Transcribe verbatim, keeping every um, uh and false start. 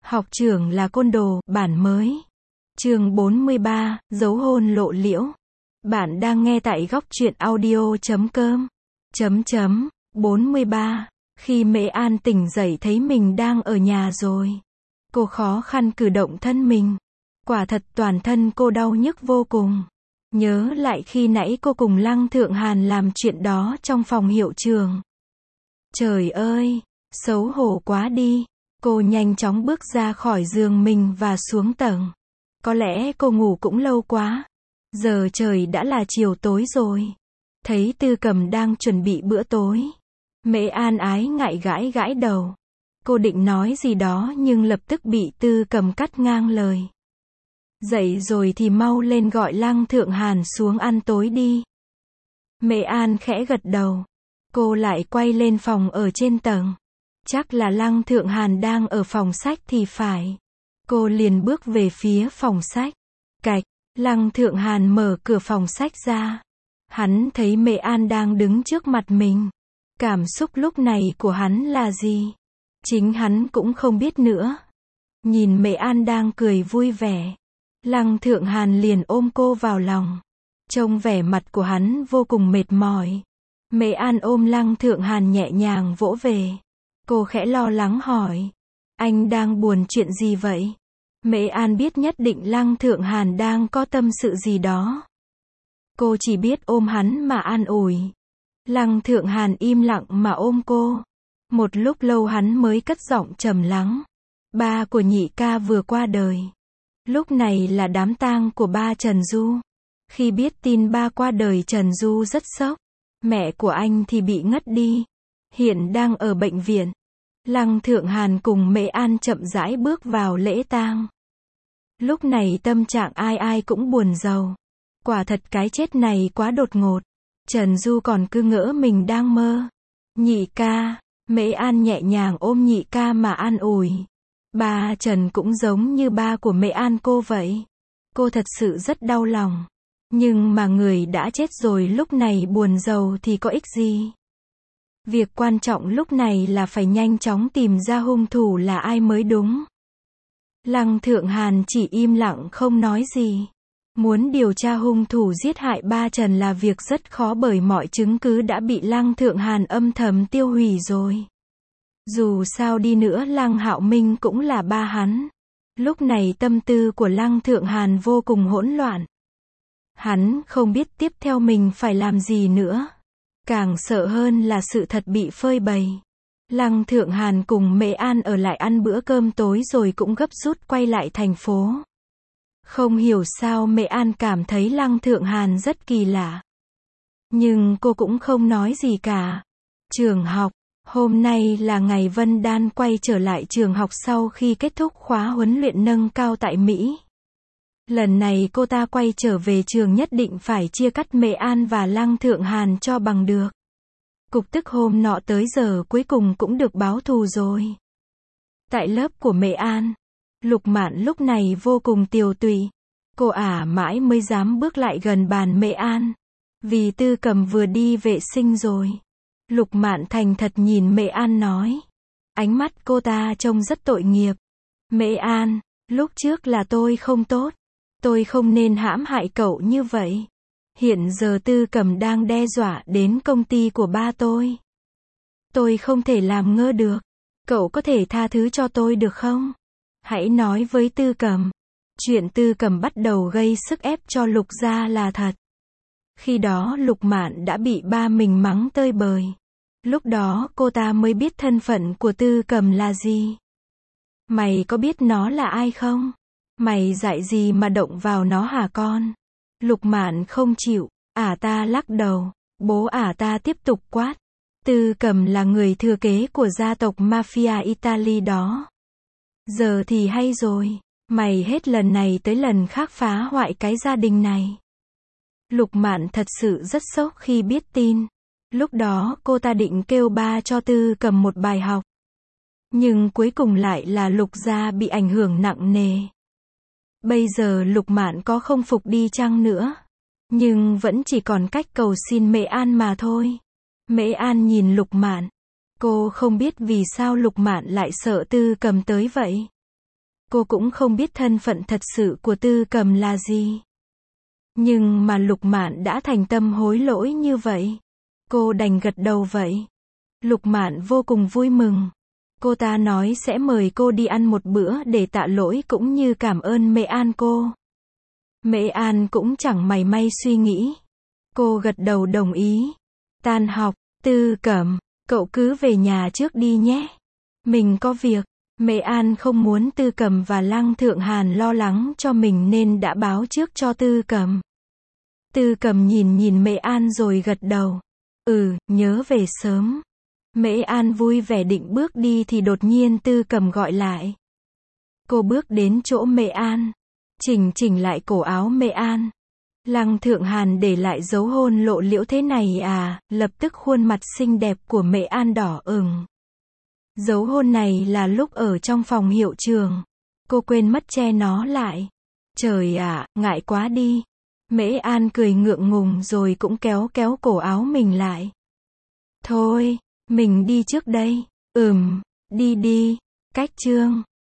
Học trưởng là côn đồ, bản mới. Chương bốn mươi ba, dấu hôn lộ liễu. Bạn đang nghe tại góc truyện audio chấm com. Chấm chấm, bốn mươi ba. Khi Mễ An tỉnh dậy thấy mình đang ở nhà rồi. Cô khó khăn cử động thân mình. Quả thật toàn thân cô đau nhức vô cùng. Nhớ lại khi nãy cô cùng Lăng Thượng Hàn làm chuyện đó trong phòng hiệu trường. Trời ơi, xấu hổ quá đi. Cô nhanh chóng bước ra khỏi giường mình và xuống tầng. Có lẽ cô ngủ cũng lâu quá. Giờ trời đã là chiều tối rồi. Thấy Tư Cầm đang chuẩn bị bữa tối. Mễ An ái ngại gãi gãi đầu. Cô định nói gì đó nhưng lập tức bị Tư Cầm cắt ngang lời. Dậy rồi thì mau lên gọi Lăng Thượng Hàn xuống ăn tối đi. Mễ An khẽ gật đầu. Cô lại quay lên phòng ở trên tầng. Chắc là Lăng Thượng Hàn đang ở phòng sách thì phải. Cô liền bước về phía phòng sách. Cạch, Lăng Thượng Hàn mở cửa phòng sách ra. Hắn thấy Mễ An đang đứng trước mặt mình. Cảm xúc lúc này của hắn là gì? Chính hắn cũng không biết nữa. Nhìn Mễ An đang cười vui vẻ. Lăng Thượng Hàn liền ôm cô vào lòng. Trông vẻ mặt của hắn vô cùng mệt mỏi. Mễ An ôm Lăng Thượng Hàn nhẹ nhàng vỗ về. Cô khẽ lo lắng hỏi. Anh đang buồn chuyện gì vậy? Mễ An biết nhất định Lăng Thượng Hàn đang có tâm sự gì đó. Cô chỉ biết ôm hắn mà an ủi. Lăng Thượng Hàn im lặng mà ôm cô. Một lúc lâu hắn mới cất giọng trầm lắng. Ba của nhị ca vừa qua đời. Lúc này là đám tang của ba Trần Du. Khi biết tin ba qua đời Trần Du rất sốc. Mẹ của anh thì bị ngất đi. Hiện đang ở bệnh viện. Lăng Thượng Hàn cùng Mễ An chậm rãi bước vào lễ tang. Lúc này tâm trạng ai ai cũng buồn rầu. Quả thật cái chết này quá đột ngột. Trần Du còn cứ ngỡ mình đang mơ. Nhị ca, Mễ An nhẹ nhàng ôm nhị ca mà an ủi. Ba Trần cũng giống như ba của Mễ An cô vậy. Cô thật sự rất đau lòng. Nhưng mà người đã chết rồi lúc này buồn rầu thì có ích gì? Việc quan trọng lúc này là phải nhanh chóng tìm ra hung thủ là ai mới đúng. Lăng Thượng Hàn chỉ im lặng không nói gì. Muốn điều tra hung thủ giết hại ba Trần là việc rất khó bởi mọi chứng cứ đã bị Lăng Thượng Hàn âm thầm tiêu hủy rồi. Dù sao đi nữa Lăng Hạo Minh cũng là ba hắn. Lúc này tâm tư của Lăng Thượng Hàn vô cùng hỗn loạn. Hắn không biết tiếp theo mình phải làm gì nữa. Càng sợ hơn là sự thật bị phơi bày. Lăng Thượng Hàn cùng Mễ An ở lại ăn bữa cơm tối rồi cũng gấp rút quay lại thành phố. Không hiểu sao Mễ An cảm thấy Lăng Thượng Hàn rất kỳ lạ. Nhưng cô cũng không nói gì cả. Trường học. Hôm nay là ngày Vân Đan quay trở lại trường học sau khi kết thúc khóa huấn luyện nâng cao tại Mỹ. Lần này cô ta quay trở về trường nhất định phải chia cắt Mễ An và Lăng Thượng Hàn cho bằng được. Cục tức hôm nọ tới giờ cuối cùng cũng được báo thù rồi. Tại lớp của Mễ An, Lục Mạn lúc này vô cùng tiều tụy. Cô ả mãi mới dám bước lại gần bàn Mễ An. Vì Tư Cầm vừa đi vệ sinh rồi. Lục Mạn thành thật nhìn Mễ An nói. Ánh mắt cô ta trông rất tội nghiệp. Mễ An, lúc trước là tôi không tốt. Tôi không nên hãm hại cậu như vậy. Hiện giờ Tư Cầm đang đe dọa đến công ty của ba tôi. Tôi không thể làm ngơ được. Cậu có thể tha thứ cho tôi được không? Hãy nói với Tư Cầm. Chuyện Tư Cầm bắt đầu gây sức ép cho Lục gia là thật. Khi đó Lục Mạn đã bị ba mình mắng tơi bời. Lúc đó cô ta mới biết thân phận của Tư Cầm là gì. Mày có biết nó là ai không? Mày dại gì mà động vào nó hả con? Lục Mạn không chịu, ả ta lắc đầu. Bố ả ta tiếp tục quát. Tư Cầm là người thừa kế của gia tộc Mafia Italy đó. Giờ thì hay rồi, mày hết lần này tới lần khác phá hoại cái gia đình này. Lục Mạn thật sự rất sốc khi biết tin. Lúc đó cô ta định kêu ba cho Tư Cầm một bài học. Nhưng cuối cùng lại là Lục gia bị ảnh hưởng nặng nề. Bây giờ Lục Mạn có không phục đi chăng nữa. Nhưng vẫn chỉ còn cách cầu xin Mễ An mà thôi. Mễ An nhìn Lục Mạn. Cô không biết vì sao Lục Mạn lại sợ Tư Cầm tới vậy. Cô cũng không biết thân phận thật sự của Tư Cầm là gì. Nhưng mà Lục Mạn đã thành tâm hối lỗi như vậy. Cô đành gật đầu vậy. Lục Mạn vô cùng vui mừng. Cô ta nói sẽ mời cô đi ăn một bữa để tạ lỗi cũng như cảm ơn Mễ An cô. Mễ An cũng chẳng mảy may suy nghĩ. Cô gật đầu đồng ý. Tan học, Tư Cẩm, cậu cứ về nhà trước đi nhé. Mình có việc. Mễ An không muốn Tư Cẩm và Lăng Thượng Hàn lo lắng cho mình nên đã báo trước cho Tư Cẩm. Tư Cẩm nhìn nhìn Mễ An rồi gật đầu. Ừ, nhớ về sớm. Mễ An vui vẻ định bước đi thì đột nhiên Tư Cẩm gọi lại. Cô bước đến chỗ Mễ An, chỉnh chỉnh lại cổ áo Mễ An. Lăng Thượng Hàn để lại dấu hôn lộ liễu thế này à, lập tức khuôn mặt xinh đẹp của Mễ An đỏ ửng. Dấu hôn này là lúc ở trong phòng hiệu trường. Cô quên mất che nó lại. Trời ạ, ngại quá đi. Mễ An cười ngượng ngùng rồi cũng kéo kéo cổ áo mình lại. Thôi, mình đi trước đây. Ừm, đi đi. Cách chương